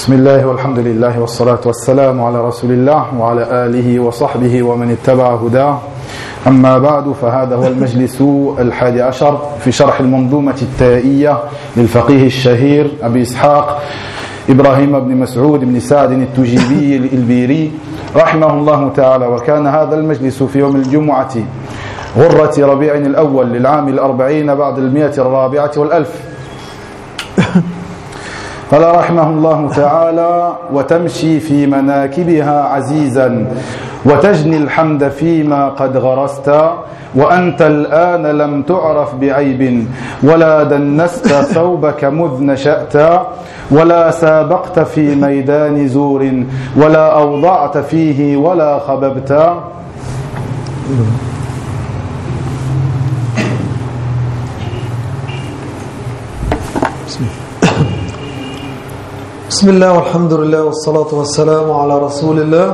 بسم الله والحمد لله والصلاة والسلام على رسول الله وعلى آله وصحبه ومن اتبع هداه. أما بعد، فهذا هو المجلس 11 في شرح المنظومة التائية للفقيه الشهير أبي إسحاق إبراهيم بن مسعود بن سعد التجيبي الإلبيري رحمه الله تعالى. وكان هذا المجلس في يوم الجمعة غرة ربيع الأول للعام 40 بعد 100 والألف. قال رحمه الله تعالى: وتمشي في مناكبها عزيزا وتجني الحمد فيما قد غرست، وأنت الآن لم تعرف بعيب ولا دنست ثوبك مذ نشأت، ولا سابقت في ميدان زور ولا أوضعت فيه ولا خببت. بسم الله والحمد لله والصلاة والسلام على رسول الله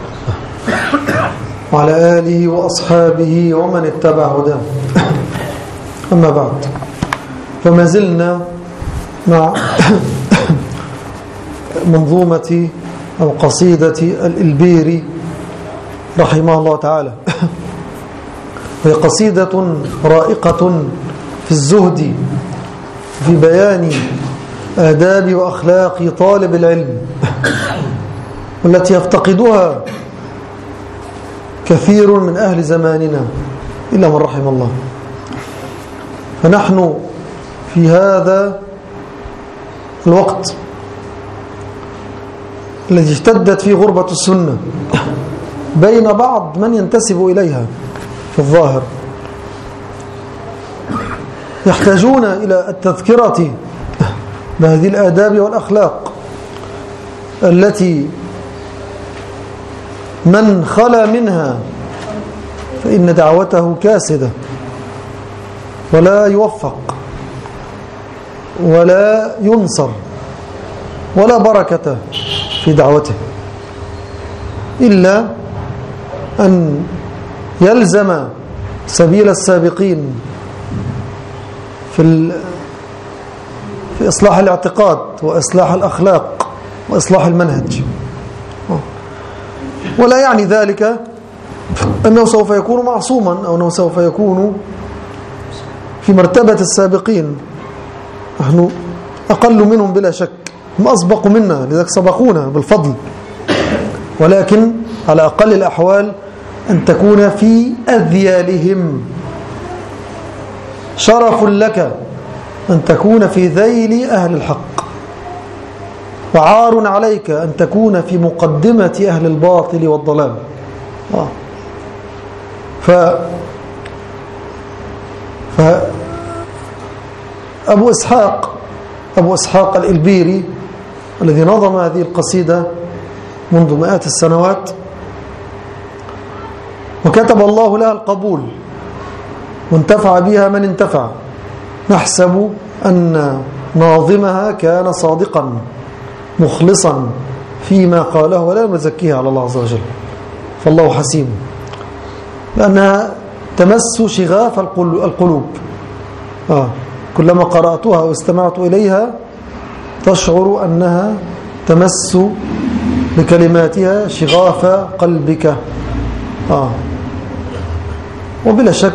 وعلى آله وأصحابه ومن اتبع هداه. أما بعد، فما زلنا مع منظومة أو قصيدة الإلبيري رحمه الله تعالى، وهي قصيدة رائقة في الزهد في بيان آداب وأخلاق طالب العلم، والتي يفتقدها كثير من أهل زماننا إلا من رحم الله. فنحن في هذا الوقت الذي اشتدت فيه غربة السنة بين بعض من ينتسب إليها في الظاهر، يحتاجون إلى التذكرة بهذه الآداب والأخلاق التي من خلا منها فإن دعوته كاسدة ولا يوفق ولا ينصر ولا بركة في دعوته، إلا أن يلزم سبيل السابقين في إصلاح الاعتقاد وإصلاح الأخلاق وإصلاح المنهج. ولا يعني ذلك أنه سوف يكون معصوما أو أنه سوف يكون في مرتبة السابقين. نحن أقل منهم بلا شك، هم أسبقوا منا لذلك سبقونا بالفضل، ولكن على أقل الأحوال أن تكون في أذيالهم. شرف لك أن تكون في ذيل أهل الحق، وعار عليك أن تكون في مقدمة أهل الباطل والضلال. أبو إسحاق الإلبيري الذي نظم هذه القصيدة منذ مئات السنوات، وكتب الله لها القبول وانتفع بها من انتفع، نحسب أن ناظمها كان صادقا مخلصا فيما قاله ولا نزكيها على الله عز وجل، فالله حسيب، لأنها تمس شغاف القلوب. كلما قرأتها واستمعت إليها تشعر أنها تمس بكلماتها شغاف قلبك. وبلا شك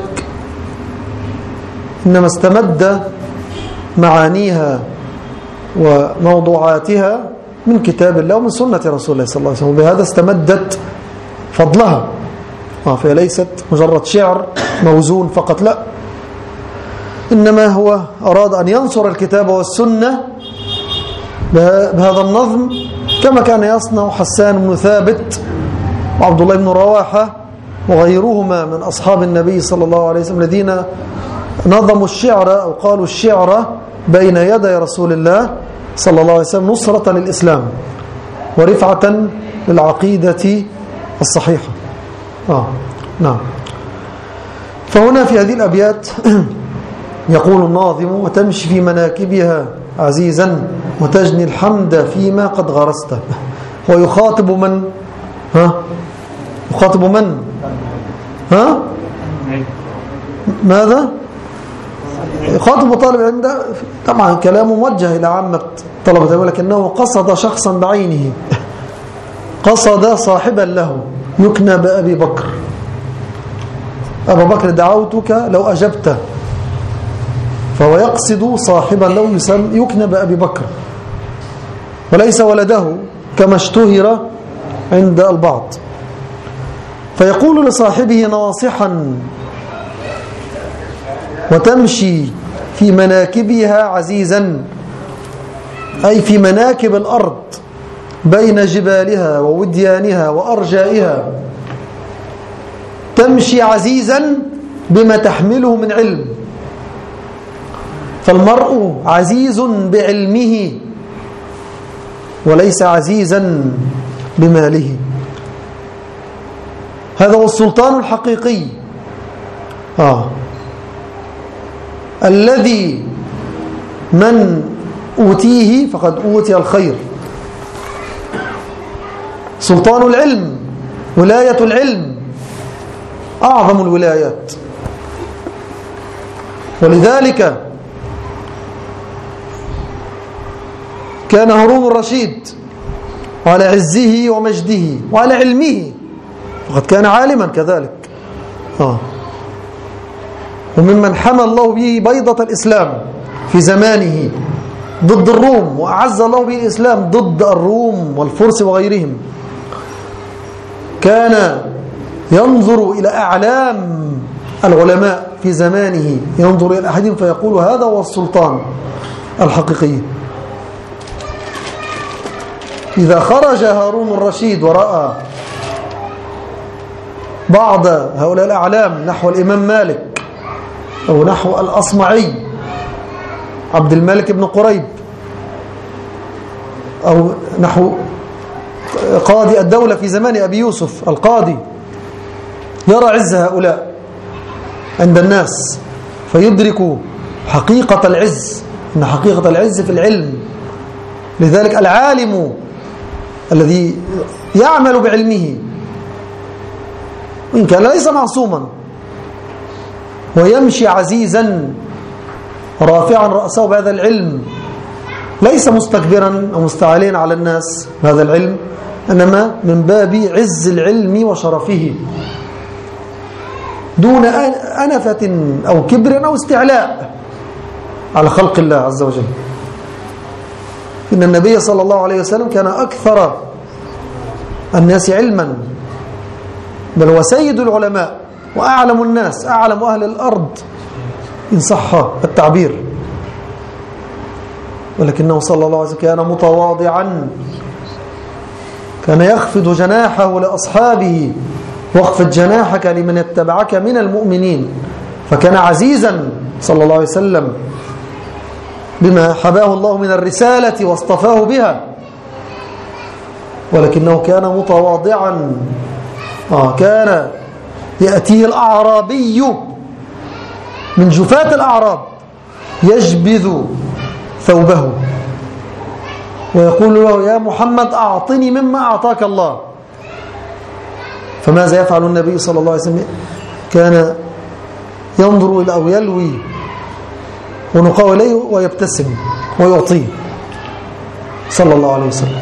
إنما استمد معانيها وموضوعاتها من كتاب الله ومن سنة رسول الله صلى الله عليه وسلم، وبهذا استمدت فضلها. فهي ليست مجرد شعر موزون فقط، لا، إنما هو أراد أن ينصر الكتاب والسنة بهذا النظم، كما كان يصنع حسان بن ثابت وعبد الله بن رواحة وغيرهما من أصحاب النبي صلى الله عليه وسلم، الذين نظموا الشعر أو قالوا الشعر بين يدي رسول الله صلى الله عليه وسلم نصرة للإسلام ورفعة للعقيدة الصحيحة. نعم. فهنا في هذه الأبيات يقول الناظم: وتمشي في مناكبها عزيزا وتجني الحمد فيما قد غرست. ويخاطب من؟ يخاطب من؟ ماذا؟ يخاطب طالب العلم ده طبعا كلامه موجه إلى عامة طلبة العلم، ولكنه قصد شخصا بعينه، قصد صاحبا له يكنى بأبي بكر. أبا بكر دعوتك لو أجبته، فهو يقصد صاحبا له يكنى بأبي بكر وليس ولده كما اشتهر عند البعض. فيقول لصاحبه ناصحا وتمشي في مناكبها عزيزا، أي في مناكب الأرض بين جبالها ووديانها وأرجائها، تمشي عزيزا بما تحمله من علم. فالمرء عزيز بعلمه وليس عزيزا بماله. هذا هو السلطان الحقيقي الذي من أوتيه فقد أوتي الخير. سلطان العلم، ولاية العلم أعظم الولايات. ولذلك كان هارون الرشيد على عزه ومجده وعلى علمه، وقد كان عالما كذلك وممن حمى الله به بيضة الإسلام في زمانه ضد الروم، وأعز الله به الإسلام ضد الروم والفرس وغيرهم. كان ينظر إلى أعلام العلماء في زمانه، ينظر إلى أحدهم فيقول هذا هو السلطان الحقيقي. إذا خرج هارون الرشيد ورأى بعض هؤلاء الأعلام نحو الإمام مالك أو نحو الأصمعي عبد الملك بن قريب أو نحو قاضي الدولة في زمان أبي يوسف القاضي، يرى عز هؤلاء عند الناس فيدرك حقيقة العز، إن حقيقة العز في العلم. لذلك العالم الذي يعمل بعلمه إن كان ليس معصوما ويمشي عزيزا رافعا رأسه بهذا العلم، ليس مستكبرا أو مستعليا على الناس بهذا العلم، إنما من باب عز العلم وشرفه دون أنفة أو كبر أو استعلاء على خلق الله عز وجل. إن النبي صلى الله عليه وسلم كان أكثر الناس علما، بل هو سيد العلماء وأعلم الناس، أعلم أهل الأرض إن صح التعبير. ولكنه صلى الله عليه وسلم كان متواضعا، كان يخفض جناحه لأصحابه واخفض جناحك لمن اتبعك من المؤمنين. فكان عزيزا صلى الله عليه وسلم بما حباه الله من الرسالة واصطفاه بها، ولكنه كان متواضعا. كان يأتيه الأعرابي من جفاة الأعراب يجبذ ثوبه ويقول له يا محمد أعطني مما أعطاك الله. فماذا يفعل النبي صلى الله عليه وسلم؟ كان ينظر إلى أو يلوي ونقاو إليه ويبتسم ويعطيه صلى الله عليه وسلم.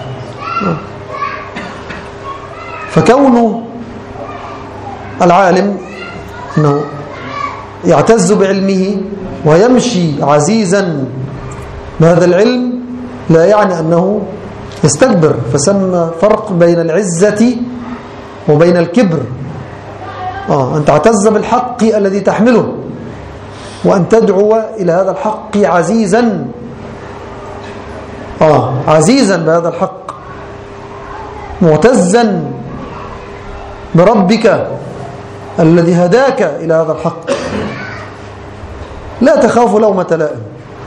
فكونه العالم أنه يعتز بعلمه ويمشي عزيزا بهذا العلم لا يعني أنه يستكبر، فسمى فرق بين العزة وبين الكبر. أن تعتز بالحق الذي تحمله، وأن تدعو إلى هذا الحق عزيزا عزيزا بهذا الحق، معتزا بربك الذي هداك إلى هذا الحق، لا تخاف لومة لائم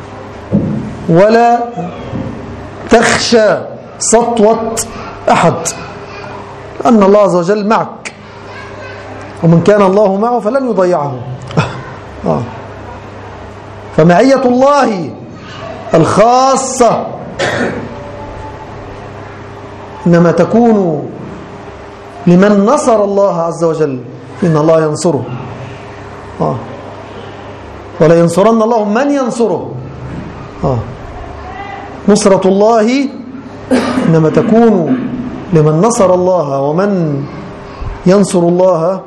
ولا تخشى سطوة أحد، أن الله عز وجل معك، ومن كان الله معه فلن يضيعه. فمعية الله الخاصة إنما تكون لمن نصر الله عز وجل، إن الله ينصره. ولا ينصرن الله من ينصره. نصرة الله إنما تكون لمن نصر الله، ومن ينصر الله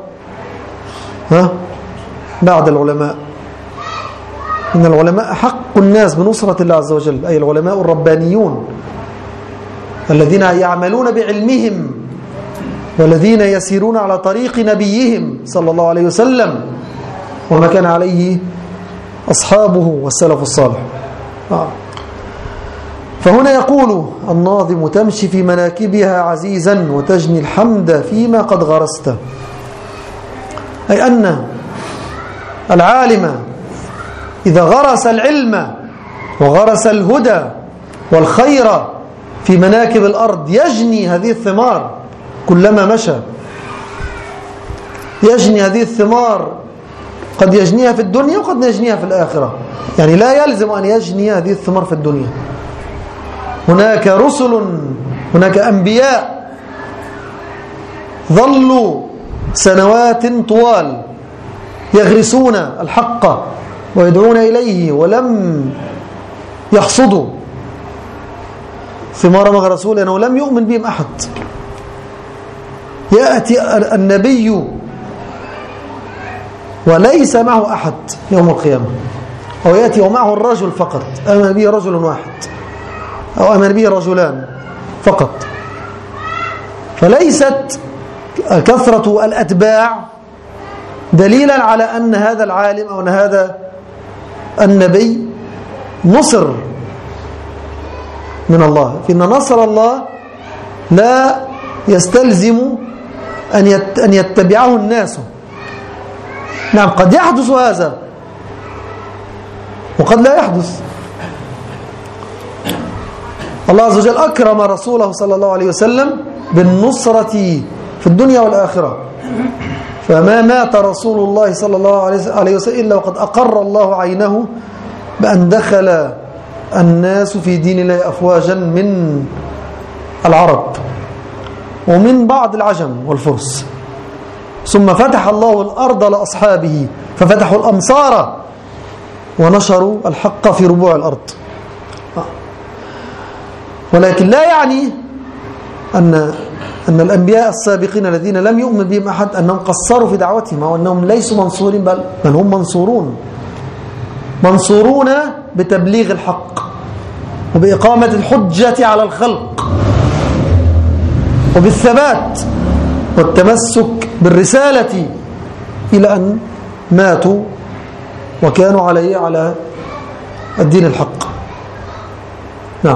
بعد العلماء. إن العلماء حق الناس بنصرة الله عز وجل، أي العلماء الربانيون الذين يعملون بعلمهم والذين يسيرون على طريق نبيهم صلى الله عليه وسلم وما كان عليه أصحابه والسلف الصالح. فهنا يقول الناظم: تمشي في مناكبها عزيزا وتجني الحمد فيما قد غرست. أي أن العالم إذا غرس العلم وغرس الهدى والخير في مناكب الأرض يجني هذه الثمار كلما مشى. يجني هذه الثمار، قد يجنيها في الدنيا وقد يجنيها في الآخرة. يعني لا يلزم أن يجني هذه الثمار في الدنيا. هناك رسل، هناك أنبياء ظلوا سنوات طوال يغرسون الحق ويدعون إليه ولم يحصدوا ثمار ما غرسوه، لأنه لم يؤمن بهم أحد. يأتي النبي وليس معه أحد يوم القيامة، أو يأتي ومعه الرجل فقط، آمن به رجل واحد أو آمن به رجلان فقط. فليست كثرة الأتباع دليلا على أن هذا العالم أو أن هذا النبي نصر من الله. فإن نصر الله لا يستلزم أن يتبعه الناس. نعم، قد يحدث هذا وقد لا يحدث. الله عز وجل أكرم رسوله صلى الله عليه وسلم بالنصرة في الدنيا والآخرة، فما مات رسول الله صلى الله عليه وسلم إلا وقد أقر الله عينه بأن دخل الناس في دين الله أفواجا من العرب ومن بعض العجم والفرس. ثم فتح الله الأرض لأصحابه ففتحوا الأمصار ونشروا الحق في ربوع الأرض. ولكن لا يعني أن الأنبياء السابقين الذين لم يؤمن بهم أحد أنهم قصروا في دعوتهم أو أنهم ليسوا منصورين، بل هم منصورون بتبليغ الحق وبإقامة الحجة على الخلق وبالثبات والتمسك بالرسالة إلى أن ماتوا وكانوا على الدين الحق. نعم.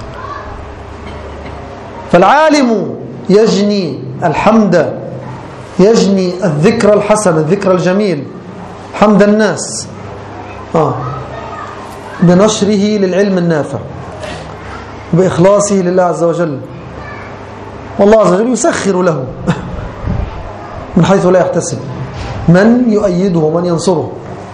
فالعالم يجني الحمد، يجني الذكر الحسن، الذكر الجميل، حمد الناس بنشره للعلم النافع وبإخلاصه لله عز وجل. والله عز وجل يسخر له من حيث لا يحتسب من يؤيده ومن ينصره.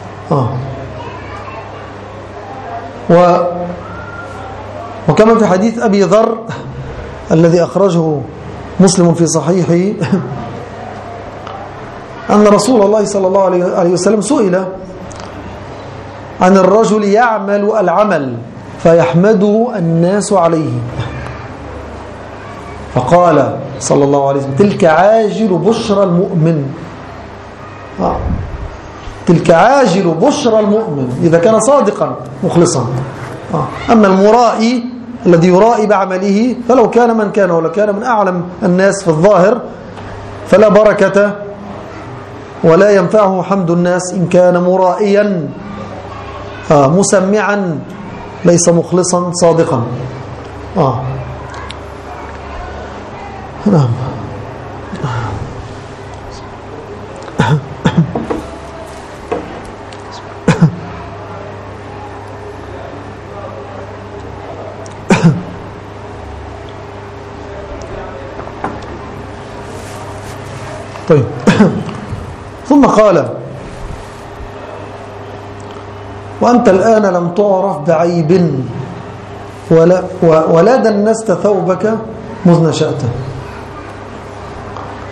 وكما في حديث أبي ذر الذي أخرجه مسلم في صحيحه أن رسول الله صلى الله عليه وسلم سئل عن الرجل يعمل العمل فيحمده الناس عليه، فقال صلى الله عليه وسلم: تلك عاجل بشرى المؤمن. تلك عاجل بشرى المؤمن إذا كان صادقا مخلصا. أما المرائي الذي يرائي بعمله فلو كان من كان ولو كان من أعلم الناس في الظاهر فلا بركة ولا ينفعه حمد الناس إن كان مرائيا مسمعا ليس مخلصا صادقا. نعم. طيب. ثم قال: وأنت الآن لم تعرف بعيب ولا دنست ثوبك مذ نشأته.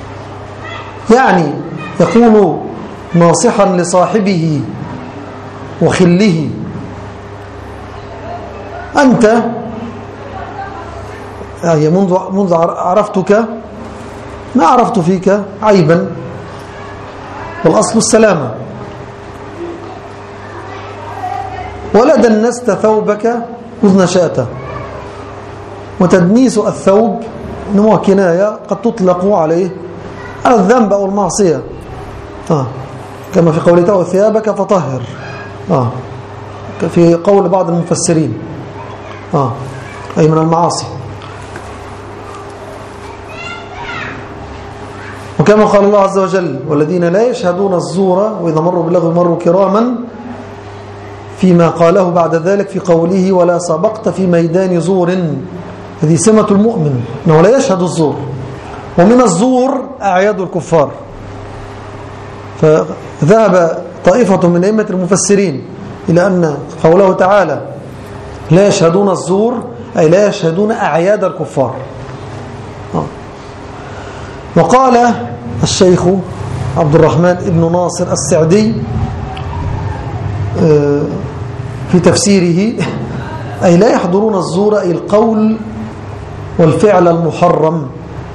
يعني يقول ناصحا لصاحبه وخله. أنت يعني منذ عرفتك ما عرفت فيك عيبا، والأصل السلامة. ولا دنست ثوبك إذ نشأت. وتدنيس الثوب إنه كناية قد تطلق عليه على الذنب أو المعصية، كما في قوله تعالى ثيابك فطهر، في قول بعض المفسرين أي من المعاصي. وكما قال الله عز وجل والذين لا يشهدون الزور وإذا مروا باللغو مروا كراما، فيما قاله بعد ذلك في قوله ولا سبقت في ميدان زور. هذه سمة المؤمن أنه لا يشهد الزور. ومن الزور أعياد الكفار. فذهب طائفة من أئمة المفسرين إلى أن قوله تعالى لا يشهدون الزور أي لا يشهدون أعياد الكفار. وقال الشيخ عبد الرحمن بن ناصر السعدي في تفسيره أي لا يحضرون الزور أي القول والفعل المحرم،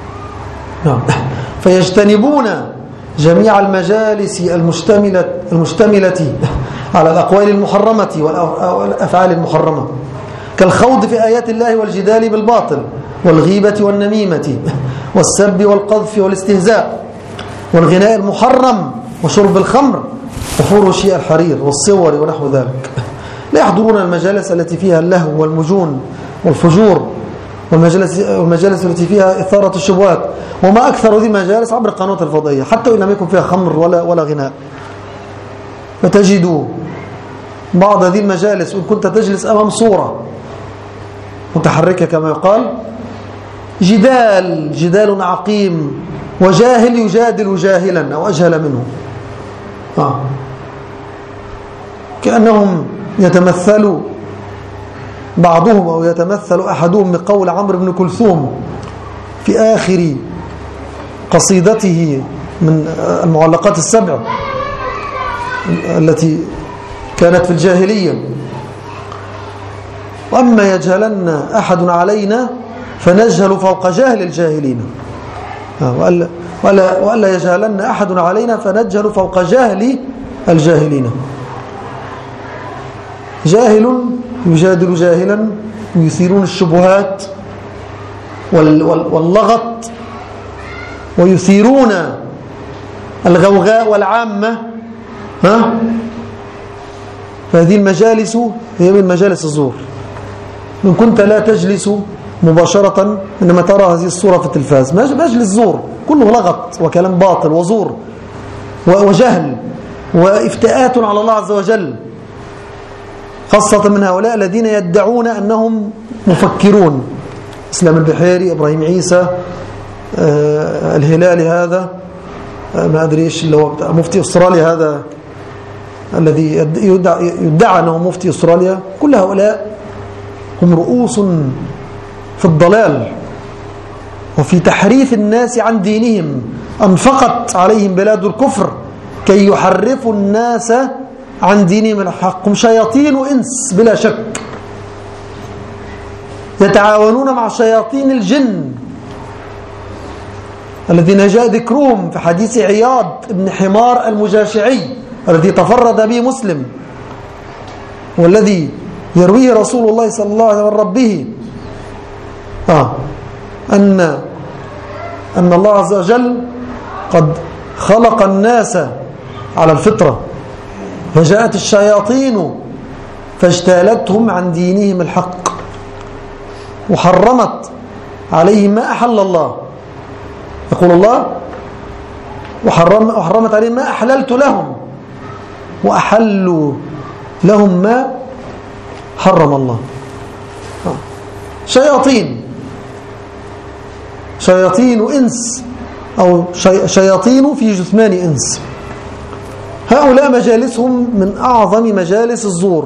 فيجتنبون جميع المجالس المشتملة على الأقوال المحرمة والأفعال المحرمة، كالخوض في آيات الله والجدال بالباطل والغيبة والنميمة والسب والقذف والاستهزاء والغناء المحرم وشرب الخمر وفروش الحرير والصور ونحو ذلك. لا يحضرون المجالس التي فيها اللهو والمجون والفجور والمجالس التي فيها إثارة الشبهات، وما أكثر هذه المجالس عبر القنوات الفضائية حتى وإن لم يكن فيها خمر ولا غناء. فتجد بعض هذه المجالس وإن كنت تجلس أمام صورة متحركة كما يقال جدال عقيم، وجاهل يجادل جاهلا أو أجهل منه، كأنهم يتمثل بعضهم أو يتمثل أحدهم بقول عمرو بن كلثوم في آخر قصيدته من المعلقات السبع التي كانت في الجاهلية: وأما يجهلن أحد علينا فنجهل فوق جهل الجاهلين، وألا يجهلن أحد علينا فنجهل فوق جهل الجاهلين. جاهل يجادل جاهلا ويثيرون الشبهات واللغط ويثيرون الغوغاء والعامة، فهذه المجالس هي من مجالس الزور. من كنت لا تجلس مباشرة إنما ترى هذه الصورة في التلفاز، مجلس زور كله لغط وكلام باطل وزور وجهل وافتئات على الله عز وجل، خاصة من هؤلاء الذين يدعون أنهم مفكرون، إسلام البحيري، إبراهيم عيسى، الهلالي هذا ما أدري إيش اللي هو مفتي أستراليا هذا الذي يدعى أنه مفتي أستراليا. كل هؤلاء هم رؤوس في الضلال وفي تحريف الناس عن دينهم. أنفقت عليهم بلاد الكفر كي يحرفوا الناس عن دينهم الحق. هم شياطين وإنس بلا شك، يتعاونون مع شياطين الجن الذين جاء ذكرهم في حديث عياض بن حمار المجاشعي الذي تفرد به مسلم، والذي يرويه رسول الله صلى الله عليه وسلم ربه أن الله عز وجل قد خلق الناس على الفطرة، فجاءت الشياطين فاجتالتهم عن دينهم الحق وحرمت عليهم ما أحل الله. يقول الله وحرمت عليهم ما أحللت لهم وأحلوا لهم ما حرم الله. شياطين إنس أو شياطين في جثمان إنس. هؤلاء مجالسهم من أعظم مجالس الزور.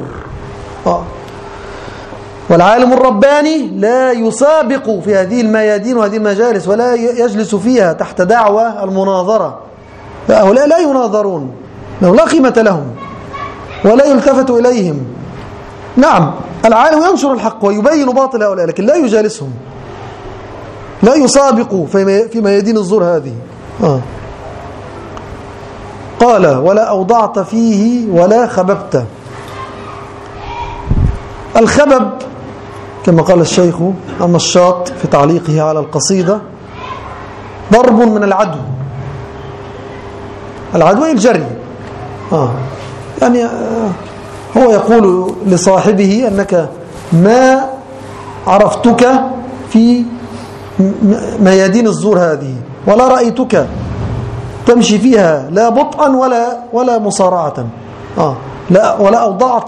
والعالم الرباني لا يسابق في هذه الميادين وهذه المجالس ولا يجلس فيها تحت دعوة المناظرة. هؤلاء لا يناظرون، لا قيمة لهم، ولا يلتفت إليهم. نعم العالم ينشر الحق ويبين باطل هؤلاء، لكن لا يجالسهم، لا يسابق في ميادين الزور هذه. قال ولا أوضعت فيه ولا خببت. الخبب كما قال الشيخ النشاط في تعليقه على القصيدة ضرب من العدو. العدو الجري. يعني هو يقول لصاحبه أنك ما عرفتك في ميادين الزور هذه، ولا رأيتك تمشي فيها لا بطئا ولا مصارعة. لا ولا أوضعت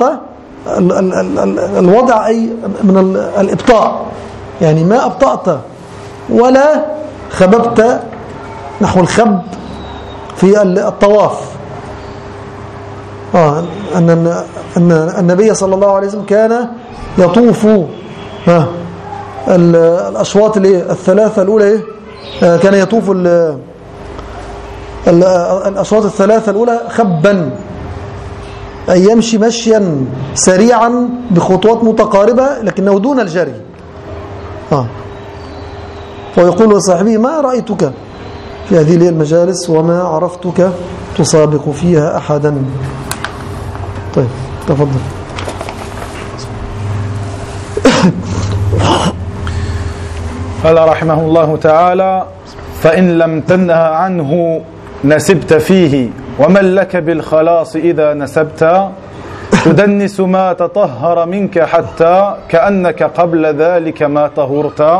الوضع أي من الإبطاء، يعني ما أبطأت ولا خببت نحو الخب في الطواف. أن النبي صلى الله عليه وسلم كان يطوف الأشواط الثلاثة الأولى، كان يطوف الأشواط الثلاثة الأولى خبا، أي يمشي مشيا سريعا بخطوات متقاربة لكنه دون الجري. ويقول لصاحبه ما رأيتك في هذه المجالس وما عرفتك تسابق فيها أحدا. طيب تفضل. قال رحمه الله تعالى: فإن لم تنه عنه نسبت فيه، ومن لك بالخلاص إذا نسبت، تدنس ما تطهر منك حتى كأنك قبل ذلك ما طهرت،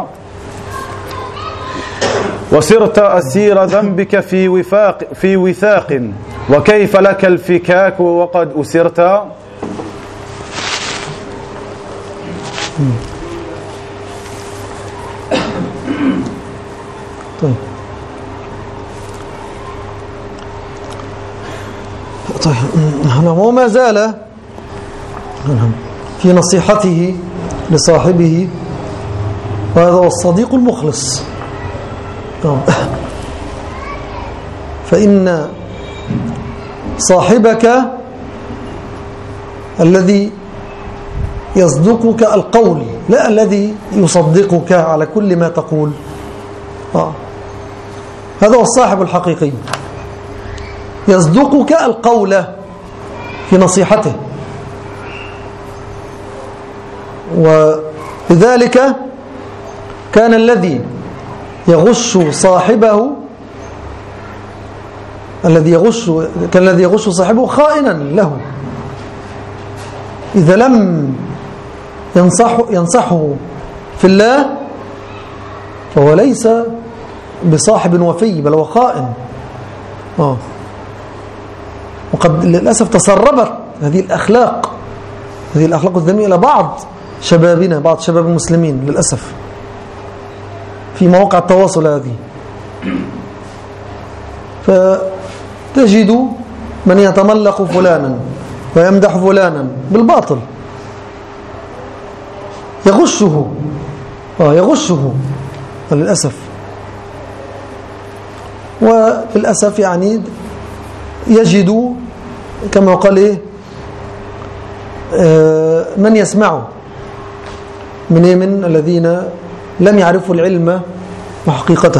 وصرت أسير ذنبك في وثاق، وكيف لك الفكاك وقد أسرت. طيب وما زال في نصيحته لصاحبه، وهذا هو الصديق المخلص. فإن صاحبك الذي يصدقك القول، لا الذي يصدقك على كل ما تقول، هذا هو الصاحب الحقيقي، يصدقك القول في نصيحته. ولذلك كان الذي يغش صاحبه كان الذي يغش صاحبه خائنا له إذا لم ينصحه في الله، فهو ليس بصاحب وفي، بل هو خائن. وقد للأسف تسربت هذه الأخلاق الذميمة إلى بعض شبابنا، بعض شباب المسلمين للأسف في مواقع التواصل هذه. فتجد من يتملق فلانا ويمدح فلانا بالباطل، يغشه للأسف. وللأسف يعني يجد كما قال من يسمعه من الذين لم يعرفوا العلم وحقيقته.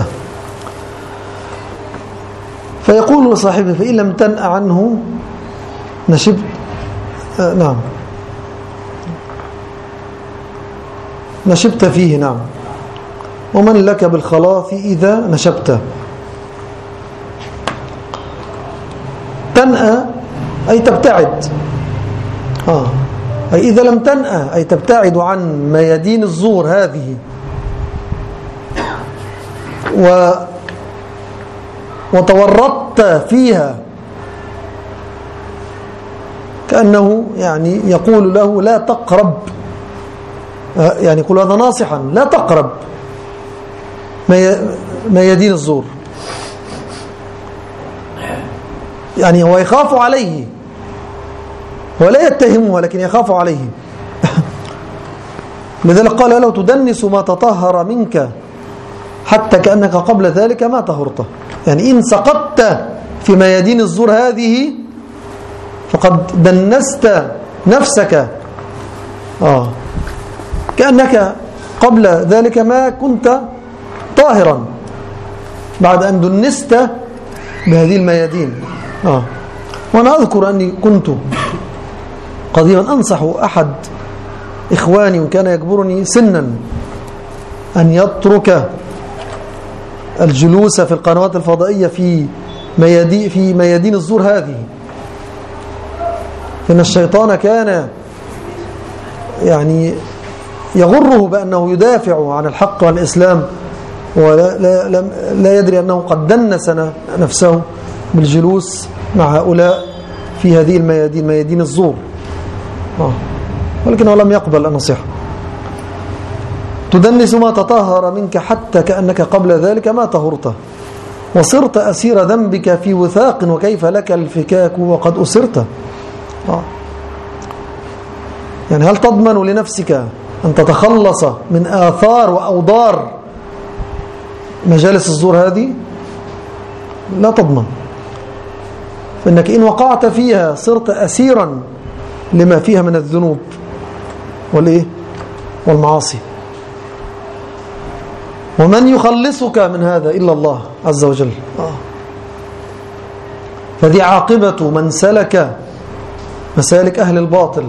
فيقول لصاحبه فإن لم تنأ عنه نشبت. نعم نشبت فيه. نعم ومن لك بالخلاف إذا نشبت. تنأى أي تبتعد. أي إذا لم تنأى أي تبتعد عن ميادين الزور هذه وتورطت فيها، كأنه يعني يقول له لا تقرب، يعني يقول هذا ناصحا لا تقرب ميادين الزور. يعني هو يخاف عليه ولا يتهمه، لكن يخاف عليه. لذلك قال له تدنس ما تطهر منك حتى كأنك قبل ذلك ما طهرت. يعني إن سقطت في ميادين الزور هذه فقد دنست نفسك كأنك قبل ذلك ما كنت طاهرا بعد أن دنست بهذه الميادين. وأنا أذكر أني كنت قديما أنصح أحد إخواني وكان يكبرني سنا أن يترك الجلوس في القنوات الفضائية في ميادين الزور هذه، إن الشيطان كان يعني يغره بأنه يدافع عن الحق والإسلام ولا لا يدري أنه قد دنس نفسه بالجلوس مع هؤلاء في هذه الميادين، ميادين الزور. ولكنه لم يقبل النصيحة. تدنس ما تطهر منك حتى كأنك قبل ذلك ما طهرت، وصرت أسير ذنبك في وثاق، وكيف لك الفكاك وقد أسرت. يعني هل تضمن لنفسك أن تتخلص من آثار وأوضار مجالس الزور هذه؟ لا تضمن، فإنك إن وقعت فيها صرت أسيرا لما فيها من الذنوب والمعاصي. ومن يخلصك من هذا إلا الله عز وجل. فدي عاقبة من سلك مسالك أهل الباطل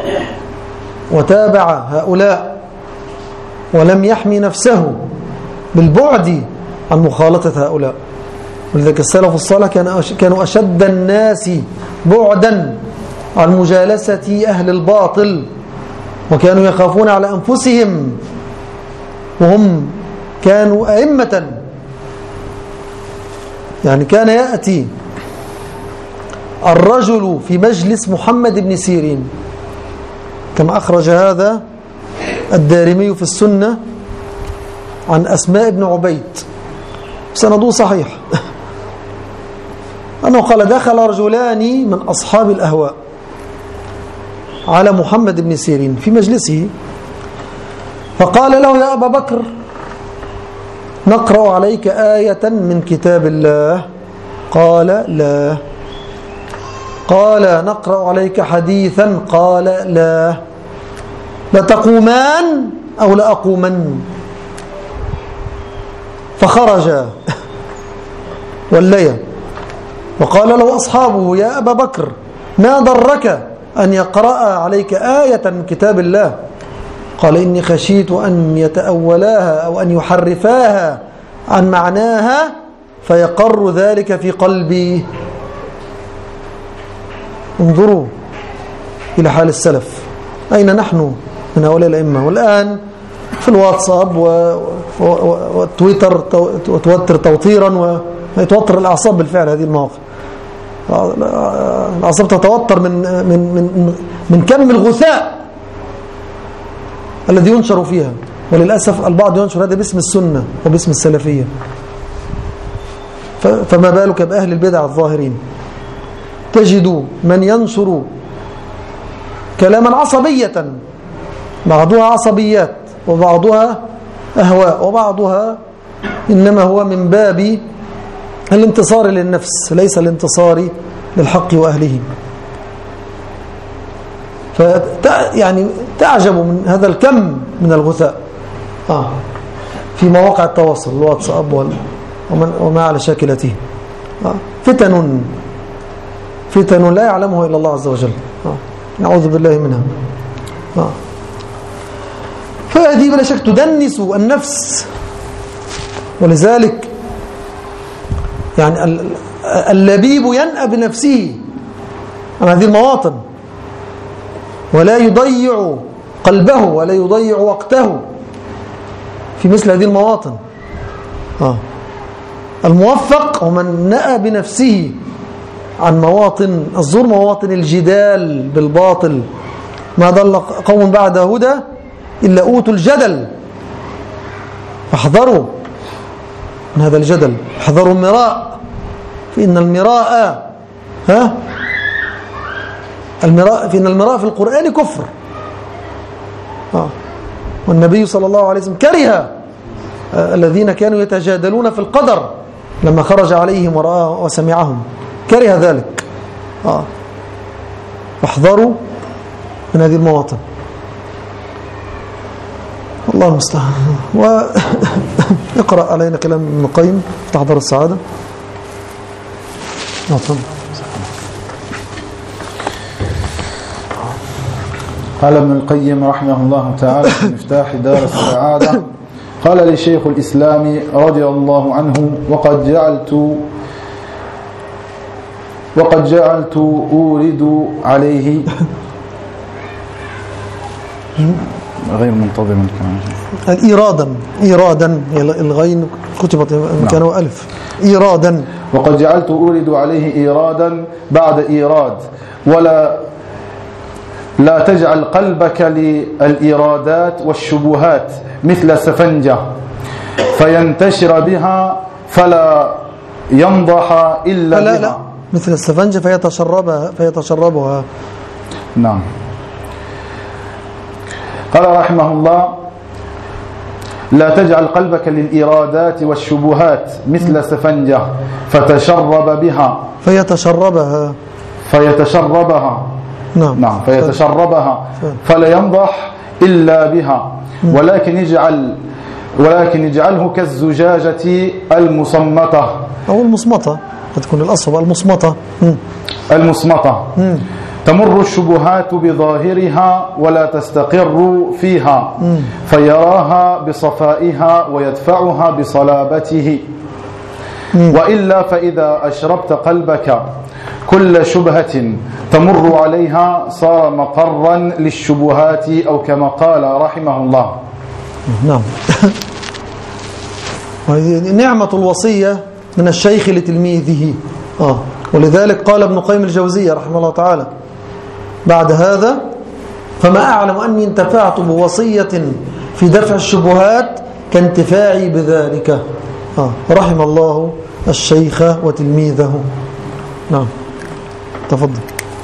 وتابع هؤلاء ولم يحمي نفسه بالبعد عن مخالطة هؤلاء. ولذلك السلف الصالح كانوا أشد الناس بعدا عن مجالسة أهل الباطل، وكانوا يخافون على أنفسهم، وهم كانوا أئمة. يعني كان يأتي الرجل في مجلس محمد بن سيرين كما أخرج هذا الدارمي في السنة عن أسماء بن عبيد، سنده صحيح، أنه قال: دخل رجلان من أصحاب الأهواء على محمد بن سيرين في مجلسه، فقال له: يا أبا بكر، نقرأ عليك آية من كتاب الله. قال: لا. قال: نقرأ عليك حديثا. قال: لا. لتقومان أو لأقومن. فخرج وليا، وقال له أصحابه: يا أبا بكر، ما ضرك أن يقرأ عليك آية من كتاب الله؟ قال: إني خشيت أن يتأولاها أو أن يحرفاها عن معناها فيقر ذلك في قلبي. انظروا إلى حال السلف، أين نحن من هؤلاء الأئمة؟ والآن في الواتساب والتويتر وتوتر توتيرا ويتوتر الأعصاب بالفعل. هذه المواقع الأعصاب تتوتر من كم الغثاء الذي ينشر فيها. وللأسف البعض ينشر هذا باسم السنة وباسم السلفية، فما بالك بأهل البدع الظاهرين. تجد من ينشر كلاما عصبية، بعضها عصبيات وبعضها أهواء وبعضها إنما هو من باب الانتصار للنفس ليس الانتصار للحق وأهله. يعني تعجب من هذا الكم من الغثاء في مواقع التواصل، الواتساب وما على شاكلته. فتن لا يعلمها إلا الله عز وجل، نعوذ بالله منها. فهذه بلا شك تدنس النفس. ولذلك يعني اللبيب ينأى بنفسه عن هذه المواطن، ولا يضيع قلبه ولا يضيع وقته في مثل هذه المواطن. الموفق ومن نأى بنفسه عن مواطن الزور، مواطن الجدال بالباطل. ما ضل قوم بعد هدى إلا أوتوا الجدل، فاحذروا من هذا الجدل، احذروا المراء، فإن المراء فإن المراء في القرآن كفر. والنبي صلى الله عليه وسلم كره الذين كانوا يتجادلون في القدر لما خرج عليهم ورآه وسمعهم، كره ذلك. واحذروا من هذه المواطن. الله المستعان. واقرأ علينا كلام ابن القيم تحضر السعادة. قال ابن القيم رحمه الله تعالى في مفتاح دار السعادة: قال لي شيخ الإسلام رضي الله عنه: وقد جعلت أورد عليه غير منتظم إيرادا الغين كتبت كانوا ألف إيرادا. وقد جعلت أورد عليه إيرادا بعد إيراد، لا تجعل قلبك للإيرادات والشبهات مثل سفنجة فينتشر بها فلا ينضح إلا بها. لا مثل السفنجة فيتشربها. نعم. قال رحمه الله: لا تجعل قلبك للإيرادات والشبهات مثل سفنجة فتشرب بها فيتشربها نعم فيتشربها فلا ينضح إلا بها، ولكن اجعله كالزجاجة المصمتة أو المصمتة، قد تكون الأصل المصمتة تمر الشبهات بظاهرها ولا تستقر فيها، فيراها بصفائها ويدفعها بصلابته. وإلا فإذا أشربت قلبك كل شبهة تمر عليها صار مقرا للشبهات، أو كما قال رحمه الله. نعم. نعمة الوصية من الشيخ لتلميذه. ولذلك قال ابن قيم الجوزية رحمه الله تعالى بعد هذا: فما أعلم أني انتفعت بوصية في دفع الشبهات كانتفاعي بذلك. رحم الله الشيخ وتلميذه. نعم تفضل.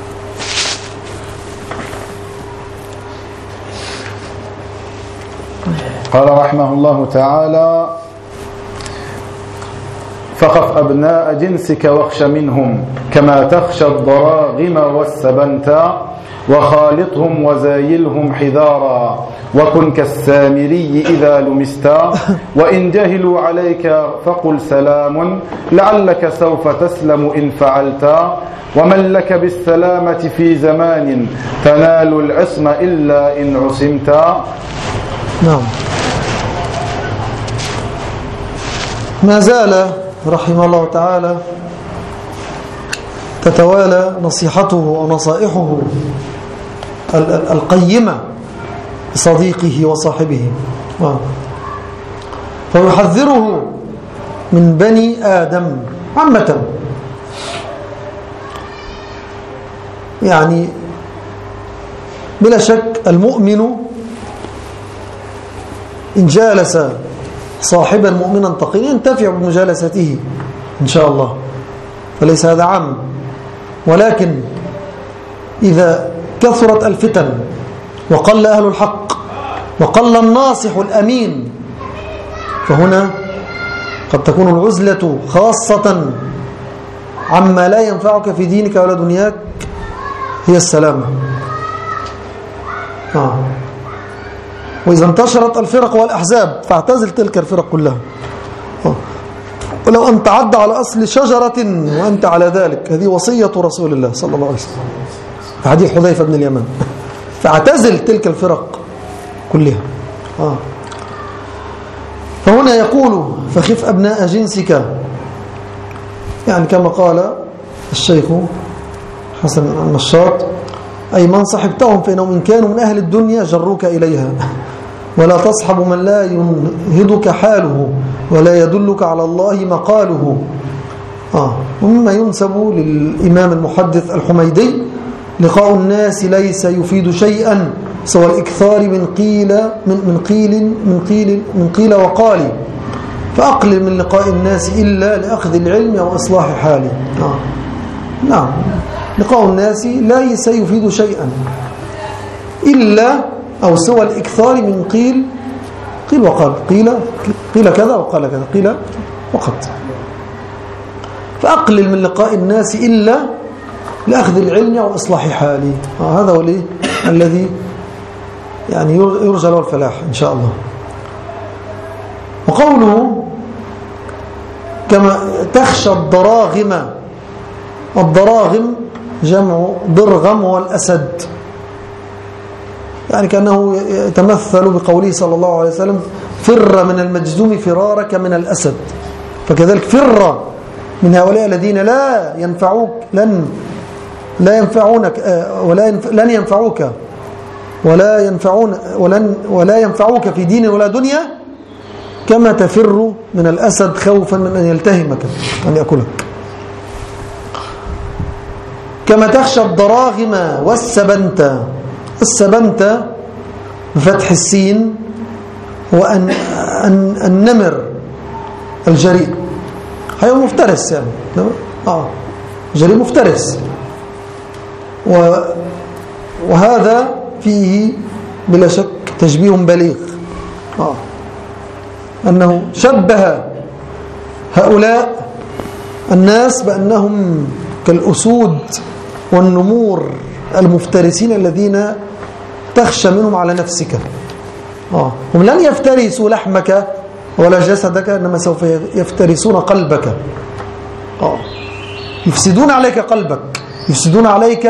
قال رحمه الله تعالى: فخف أبناء جنسك واخش منهم كما تخشى الضراغم والسبنتا، وخالطهم وزايلهم حذارا، وكن كالسامري إذا لمستا، وإن جهلوا عليك فقل سلام، لعلك سوف تسلم إن فعلتا، ومن لك بالسلامة في زمان تنال العصم إلا إن عصمتا. نعم. ما زال رحمه الله تعالى تتوالى نصيحته ونصائحه القيمة لصديقه وصاحبه، فيحذره من بني آدم عامة. يعني بلا شك المؤمن إن جالس صاحبا مؤمنا تقيا ينتفع بمجالسته إن شاء الله، فليس هذا عام. ولكن إذا كثرت الفتن وقل أهل الحق وقل الناصح الأمين، فهنا قد تكون العزلة خاصة عما لا ينفعك في دينك ولا دنياك هي السلامة. وإذا انتشرت الفرق والأحزاب فاعتزل تلك الفرق كلها، ولو أن تعد على أصل شجرة وأنت على ذلك. هذه وصية رسول الله صلى الله عليه وسلم في حديث حذيفة بن اليمان، فاعتزل تلك الفرق كلها. فهنا يقول: فخف أبناء جنسك، يعني كما قال الشيخ حسن النشاط: أي من صحبتهم فإنهم إن كانوا من أهل الدنيا جروك إليها، ولا تصحب من لا ينهدك حاله ولا يدلك على الله مقاله. ومما ينسب للإمام المحدث الحميدي: لقاء الناس ليس يفيد شيئا سوى الإكثار من قيل وقال، فأقلل من لقاء الناس إلا لأخذ العلم وإصلاح حالي. نعم، لقاء الناس ليس يفيد شيئا إلا أو سوى الإكثار من قيل وقال، قيل كذا وقال كذا، قيل وقد. فأقلل من لقاء الناس إلا لأخذ العلم أو إصلاح حالي. هذا هو الذي يعني يرجى له الفلاح إن شاء الله. وقوله كما تخشى الضراغم، الضراغم جمع ضرغم هو الأسد، يعني كأنه يتمثل بقوله صلى الله عليه وسلم فر من المجذوم فرارك من الأسد. فكذلك فر من هؤلاء الذين لا ينفعوك، لن ينفعوك ولا ينفعوك في دين ولا دنيا، كما تفر من الأسد خوفا من أن يلتهمك أن يأكلك. كما تخشى الضراغم والسبنت. السبنت بفتح السين هو النمر الجريء، هي مفترس يعني جريء مفترس. وهذا فيه بلا شك تشبيه بليغ، أنه شبه هؤلاء الناس بأنهم كالأسود والنمور المفترسين الذين تخشى منهم على نفسك. هم لن يفترسوا لحمك ولا جسدك، إنما سوف يفترسون قلبك. يفسدون عليك قلبك، يفسدون عليك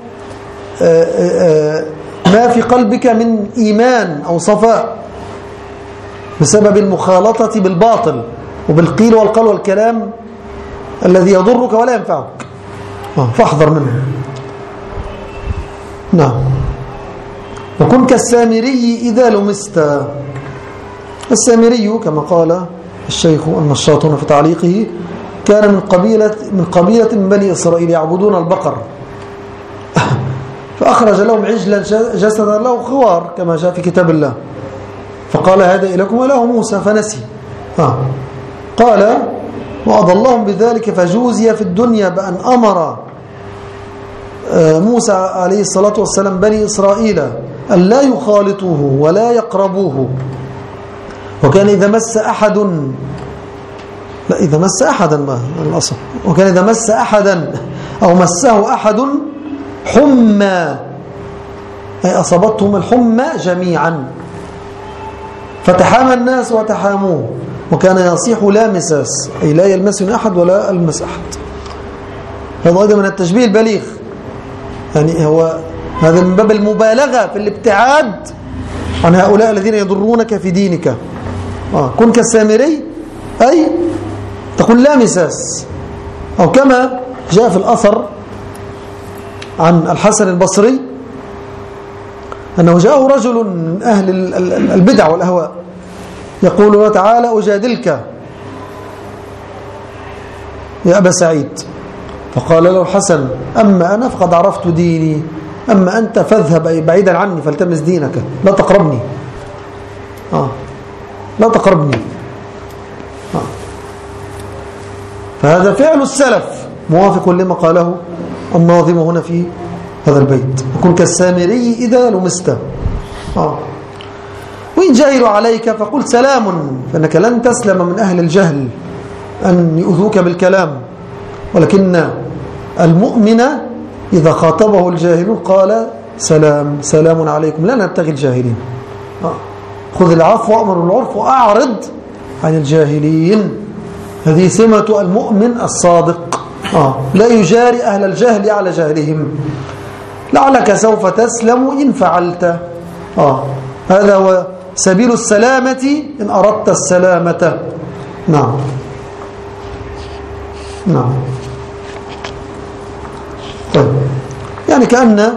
ما في قلبك من إيمان أو صفاء بسبب المخالطة بالباطل وبالقيل والقال والكلام الذي يضرك ولا ينفعك، فاحذر منه. نعم. وكن كالسامري إذا لمست. السامري كما قال الشيخ النشاط في تعليقه كان من قبيلة من بني إسرائيل يعبدون البقر، فأخرج لهم عجلا جسدا له خوار كما جاء في كتاب الله، فقال هذا إليكم وله موسى فنسي. قال وأضلهم بذلك فجوزي في الدنيا بأن أمر موسى عليه الصلاة والسلام بني إسرائيل أن لا يخالطوه ولا يقربوه، وكان إذا مس أحد وكان إذا مس أحدا أو مسه أحد حمى، أي أصابتهم الحمى جميعا، فتحامى الناس وتحاموه، وكان يصيح لا مساس، أي لا يلمسني أحد ولا ألمس أحد. هذا أيضا من التشبيه البليغ، يعني هو هذا من باب المبالغة في الابتعاد عن هؤلاء الذين يضرونك في دينك. كن كالسامري أي تقول لا مساس. أو كما جاء في الأثر عن الحسن البصري أنه جاءه رجل من أهل البدع والأهواء يقول له تعالى أجادلك يا أبا سعيد، فقال له الحسن أما أنا فقد عرفت ديني، أما أنت فاذهب أي بعيدا عني فالتمس دينك، لا تقربني. لا تقربني. فهذا فعل السلف موافق لما قاله الناظم هنا في هذا البيت، وكن كالسامري إذا لمست. وإن جاهلوا عليك فقل سلام، فإنك لن تسلم من أهل الجهل أن يؤذوك بالكلام، ولكن المؤمن إذا خاطبه الجاهلون قال سلام عليكم، لا نبتغي الجاهلين. خذ العفو وأمر بالعرف وأعرض عن الجاهلين. هذه سمة المؤمن الصادق، لا يجاري أهل الجهل على جهلهم، لعلك سوف تسلم إن فعلت. هذا هو سبيل السلامة إن أردت السلامة. نعم. طيب، يعني كأن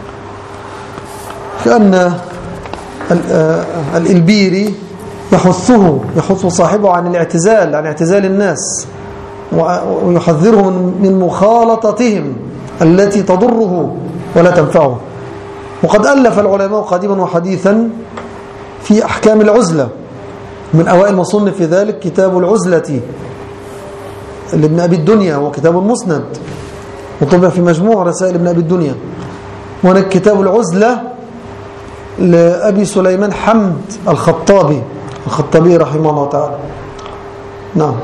الإلبيري يحث صاحبه عن الاعتزال، عن اعتزال الناس، ويحذره من مخالطتهم التي تضره ولا تنفعه. وقد ألف العلماء قديما وحديثا في أحكام العزلة، من أوائل مصنف في ذلك كتاب العزلة لابن أبي الدنيا، وكتاب المسند وطبع في مجموع رسائل ابن أبي الدنيا. وهناك كتاب العزلة لأبي سليمان حمد الخطابي رحمه الله تعالى. نعم.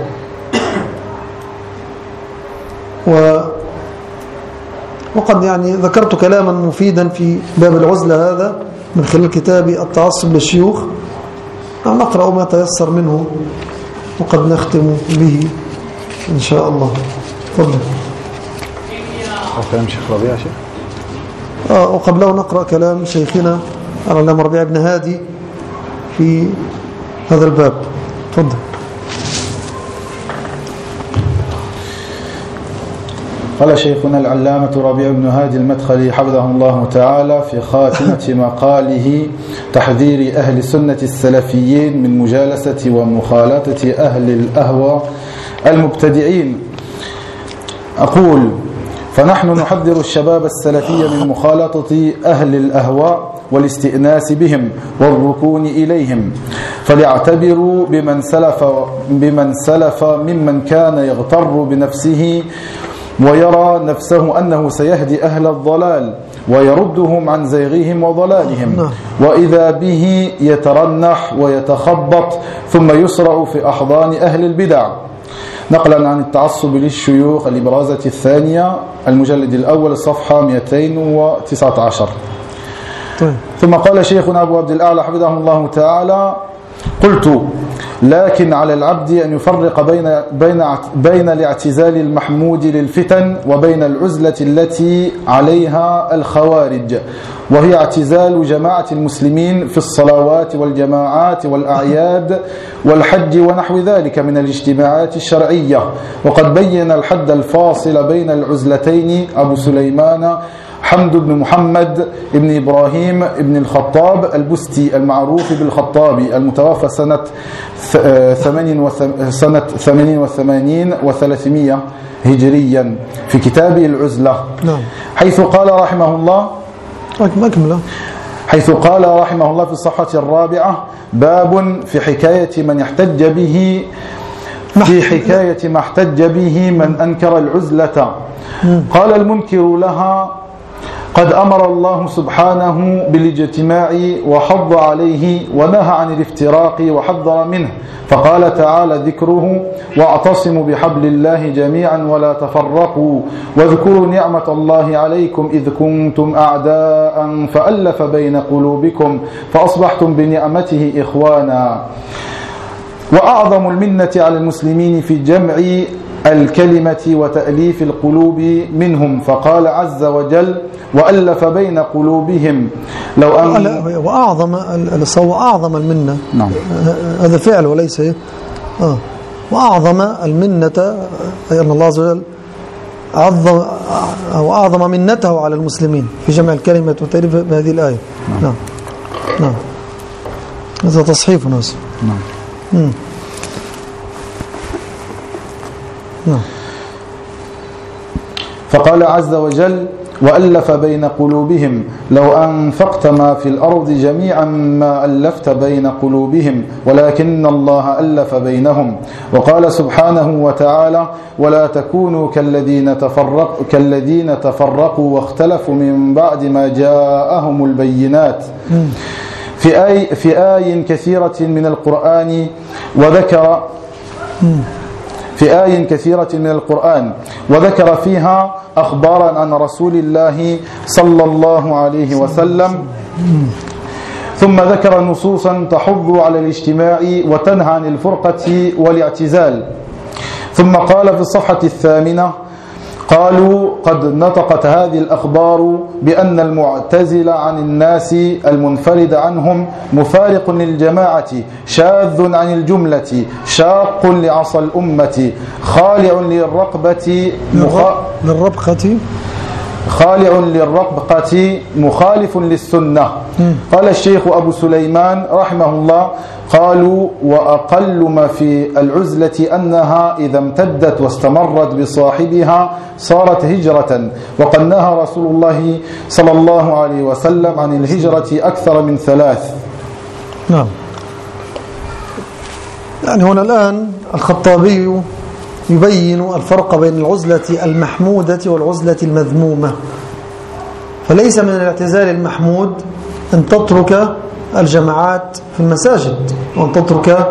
وقد يعني ذكرت كلاما مفيدا في باب العزلة هذا من خلال كتابي التعصب للشيوخ. نقرأ ما تيسر منه وقد نختم به إن شاء الله. تفضل. كلام شيخ ربيع شيخ. وقبله نقرأ كلام شيخنا العلامة ربيع بن هادي في هذا الباب. تفضل. قال شيخنا العلامة ربيع بن هادي المدخلي حفظه الله تعالى في خاتمة مقاله تحذير أهل السنة السلفيين من مجالسة ومخالطة أهل الأهواء المبتدعين. أقول: فنحن نحذر الشباب السلفي من مخالطة أهل الأهواء والاستئناس بهم والركون إليهم، فليعتبروا بمن سلف ممن كان يغتر بنفسه ويرى نفسه أنه سيهدي أهل الضلال ويردهم عن زيغهم وضلالهم، وإذا به يترنح ويتخبط ثم يسرع في أحضان أهل البدع. نقلا عن التعصب للشيوخ الإبرازة الثانية المجلد الأول الصفحة 219. ثم قال شيخنا أبو عبد الأعلى حفظه الله تعالى: قلت: لكن على العبد أن يفرق بين الاعتزال المحمود للفتن وبين العزلة التي عليها الخوارج، وهي اعتزال جماعة المسلمين في الصلوات والجماعات والأعياد والحج ونحو ذلك من الاجتماعات الشرعية. وقد بين الحد الفاصل بين العزلتين أبو سليمان حمد بن محمد بن إبراهيم بن الخطاب البستي المعروف بالخطابي المتوفى سنة 88 و300 هجريا في كتابه العزلة، حيث قال رحمه الله في الصفحة الرابعة: باب في حكاية ما احتج به من أنكر العزلة. قال المنكر لها: قد أمر الله سبحانه بالاجتماع وحض عليه ونهى عن الافتراق وحذر منه، فقال تعالى ذكره: واعتصموا بحبل الله جميعا ولا تفرقوا واذكروا نعمة الله عليكم إذ كنتم أعداء فألف بين قلوبكم فأصبحتم بنعمته إخوانا. وأعظم المنة على المسلمين في جمع الكلمة وتأليف القلوب منهم، فقال عز وجل: وألف بين قلوبهم لو أن وأعظم المنة. نعم. هذا فعل وليس وأعظم المنة أي أن الله عز وجل أعظم منته على المسلمين في جمع الكلمة وتأليف بهذه الآية. نعم. هذا تصحيف ناس. نعم. فقال عز وجل: وألف بين قلوبهم لو أنفقت ما في الأرض جميعا ما ألفت بين قلوبهم ولكن الله ألف بينهم. وقال سبحانه وتعالى: ولا تكونوا كالذين تفرقوا واختلفوا من بعد ما جاءهم البينات في آي كثيرة من القرآن وذكر فيها أخبارا عن رسول الله صلى الله عليه وسلم، ثم ذكر نصوصا تحض على الاجتماع وتنهى عن الفرقة والاعتزال. ثم قال في الصفحة 8: قالوا قد نطقت هذه الأخبار بأن المعتزل عن الناس المنفرد عنهم مفارق للجماعة شاذ عن الجملة شاق لعصى الأمة خالع للربقة مخالف للسنة. قال الشيخ أبو سليمان رحمه الله: قالوا وأقل ما في العزلة أنها إذا امتدت واستمرت بصاحبها صارت هجرة، وقد نهى رسول الله صلى الله عليه وسلم عن الهجرة أكثر من 3. نعم. يعني هنا الآن الخطابي يبين الفرق بين العزلة المحمودة والعزلة المذمومة. فليس من الاعتزال المحمود أن تترك الجماعات في المساجد، وأن تترك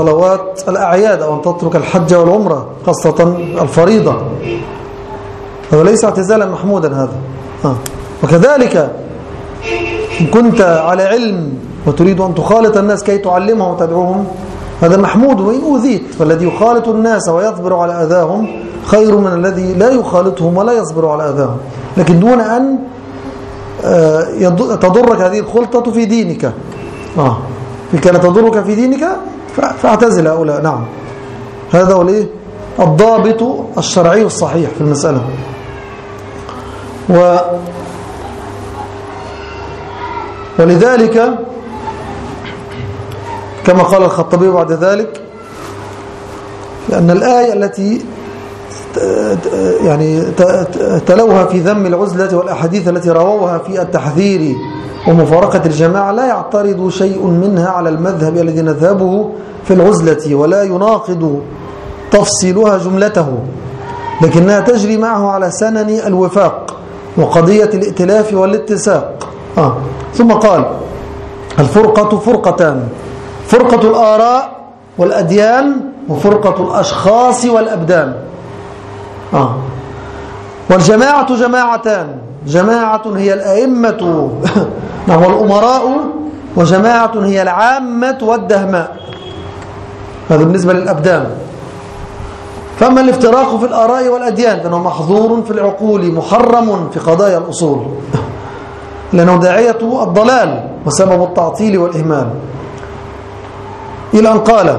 صلوات الأعياد، أو أن تترك الحج والعمرة خاصة الفريضة. وليس اعتزالا محمودا هذا. وكذلك إن كنت على علم وتريد أن تخالط الناس كي تعلمهم وتدعوهم، هذا محمود وإن أوذيت، فالذي يخالط الناس ويصبر على أذاهم خير من الذي لا يخالطهم ولا يصبر على أذاهم، لكن دون أن تضرك هذه الخلطة في دينك. إن كانت تضرك في دينك فاعتزل هؤلاء. نعم، هذا هو الضابط الشرعي الصحيح في المسألة. ولذلك كما قال الخطابي بعد ذلك، لأن الآية التي يعني تلوها في ذم العزلة والأحاديث التي رووها في التحذير ومفارقة الجماعة لا يعترض شيء منها على المذهب الذي نذهبه في العزلة، ولا يناقض تفصيلها جملته، لكنها تجري معه على سنن الوفاق وقضية الائتلاف والاتساق. ثم قال: الفرقة فرقتان، فرقة الآراء والأديان، وفرقة الأشخاص والأبدان. والجماعة جماعتان، جماعة هي الأئمة والأمراء، وجماعة هي العامة والدهماء. هذا بالنسبة للأبدان. فأما الافتراق في الآراء والأديان فإنه محظور في العقول، محرم في قضايا الأصول، لأنه داعية الضلال وسبب التعطيل والإهمال. إلى أن قال: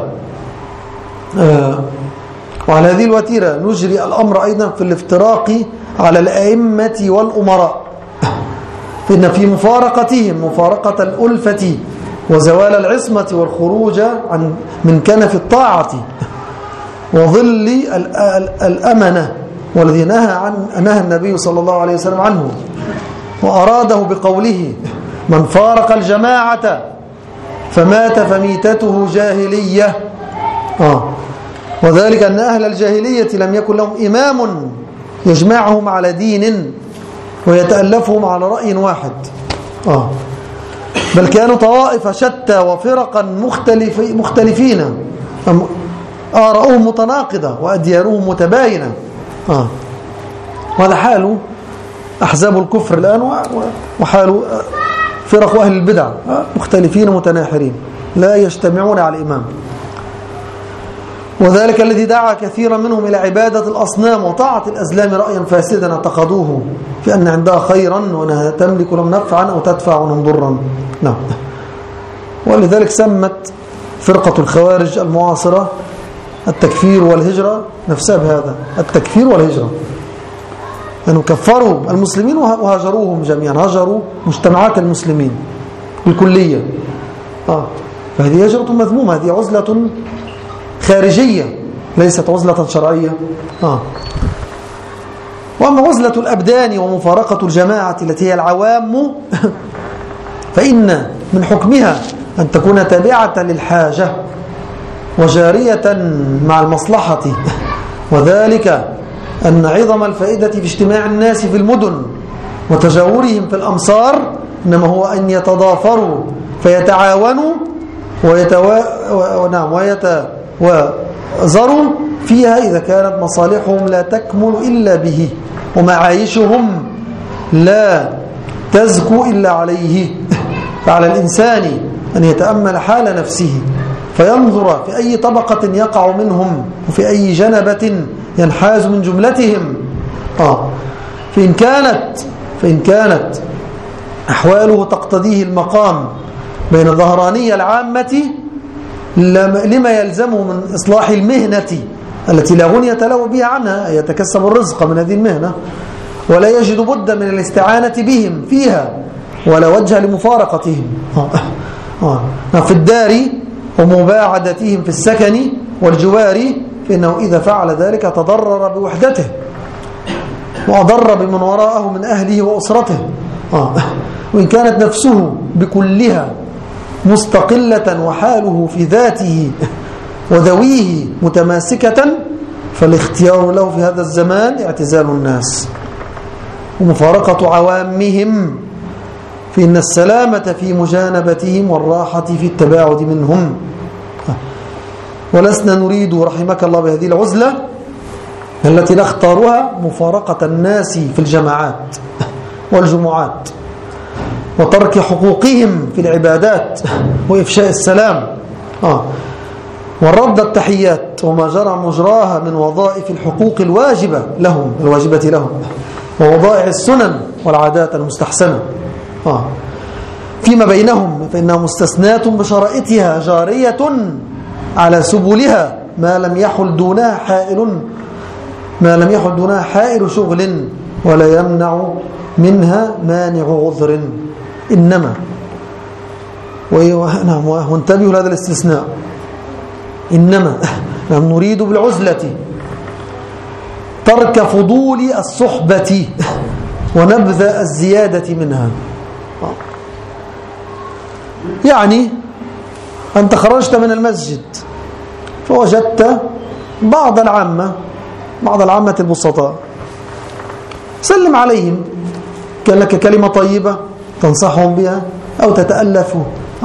وعلى هذه الوتيرة نجري الأمر أيضا في الافتراق على الأئمة والأمراء، فإن في مفارقتهم مفارقة الألفة وزوال العصمة والخروج من كنف الطاعة وظل الأمنة، والذي نهى النبي صلى الله عليه وسلم عنه، وأراده بقوله: من فارق الجماعة فمات فميتته جاهلية. وذلك أن أهل الجاهلية لم يكن لهم إمام يجمعهم على دين ويتألفهم على رأي واحد، بل كانوا طوائف شتى وفرقا مختلفين، آراؤهم متناقضة وأديانهم متباينة. وهذا حال أحزاب الكفر الآن، وحال فرق أهل البدع، مختلفين متناحرين لا يجتمعون على الإمام. وذلك الذي دعا كثيرا منهم إلى عبادة الأصنام وطاعة الأزلام رأيا فاسدا اعتقدوه في أن عندها خيرا وأنها تملك لهم نفعا أو تدفع عنهم ضرا. نعم. ولذلك سمت فرقة الخوارج المعاصرة التكفير والهجرة نفسها بهذا، التكفير والهجرة، لأنهم كفروا المسلمين وهاجروهم جميعا، هاجروا مجتمعات المسلمين بالكلية. فهذه هجرة مذمومة، هذه عزلة خارجية ليست عزلة شرعية. وأما عزلة الأبدان ومفارقة الجماعة التي هي العوام فإن من حكمها أن تكون تابعة للحاجة وجارية مع المصلحة، وذلك أن عظم الفائدة في اجتماع الناس في المدن وتجاورهم في الأمصار إنما هو أن يتضافروا فيتعاونوا ويتوازروا فيها إذا كانت مصالحهم لا تكمل إلا به ومعايشهم لا تزكو إلا عليه. فعلى الإنسان أن يتأمل حال نفسه فينظر في أي طبقة يقع منهم وفي أي جنبة ينحاز من جملتهم. فإن كانت أحواله تقتضيه المقام بين الظهرانية العامة لما يلزمه من إصلاح المهنة التي لا غنية له بها عنها، يتكسب الرزق من هذه المهنة ولا يجد بد من الاستعانة بهم فيها ولا وجه لمفارقتهم في الدار ومباعدتهم في السكن والجوار، فإنه إذا فعل ذلك تضرر بوحدته وأضر بمن وراءه من أهله وأسرته. وإن كانت نفسه بكلها مستقلة وحاله في ذاته وذويه متماسكة فالاختيار له في هذا الزمان اعتزال الناس ومفارقة عوامهم، فإن السلامة في مجانبتهم والراحة في التباعد منهم. ولسنا نريد رحمك الله بهذه العزلة التي نختارها مفارقة الناس في الجماعات والجمعات، وترك حقوقهم في العبادات، وإفشاء السلام، والرد التحيات، وما جرى مجراها من وظائف الحقوق الواجبة لهم ووضائع السنن والعادات المستحسنة فيما بينهم، فإنها مستثنات بشرائطها جارية على سبلها ما لم يحل دونها حائل شغل، ولا يمنع منها مانع عذر. إنما وانتبهوا لهذا الاستثناء، إنما نريد بالعزلة ترك فضول الصحبة ونبذ الزيادة منها. يعني أنت خرجت من المسجد فوجدت بعض العامة البسطاء، سلم عليهم، كان لك كلمة طيبة تنصحهم بها، أو تتألف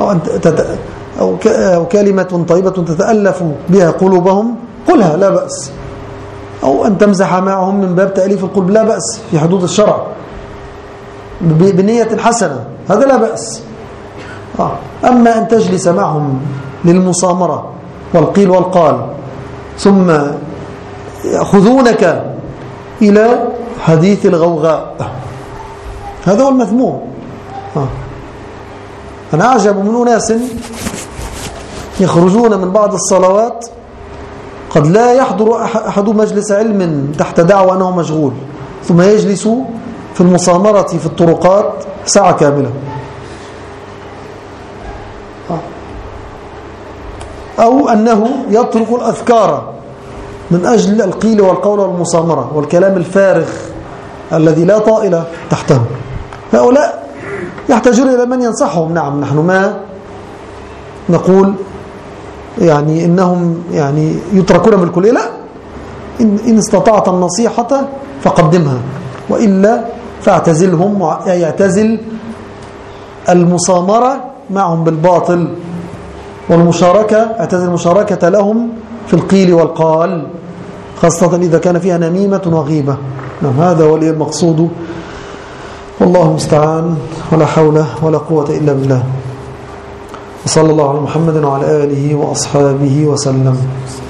أو كلمة طيبة تتألف بها قلوبهم، قلها لا بأس، أو أن تمزح معهم من باب تأليف القلب لا بأس في حدود الشرع بنية حسنة، هذا لا بأس. أما أن تجلس معهم للمصامرة والقيل والقال ثم يأخذونك إلى حديث الغوغاء، هذا هو المذموم. أنا أعجب من أناس يخرجون من بعض الصلوات قد لا يحضر أحد مجلس علم تحت دعوى أنه مشغول، ثم يجلس في المصامرة في الطرقات ساعة كاملة، أو أنه يترك الأذكار من أجل القيل والقول والمصامرة والكلام الفارغ الذي لا طائل تحته. هؤلاء يحتاجون إلى من ينصحهم. نعم، نحن ما نقول يعني إنهم يعني يتركون بالكلية، لا، إن استطعت النصيحة فقدمها، وإلا فاعتزلهم، يعتزل المصامرة معهم بالباطل والمشاركة، اعتزل المشاركة لهم في القيل والقال، خاصة إذا كان فيها نميمة وغيبة. نعم، هذا هو المقصود، والله المستعان، ولا حول ولا قوة إلا بالله. وصلى الله على محمد وعلى آله وأصحابه وسلم.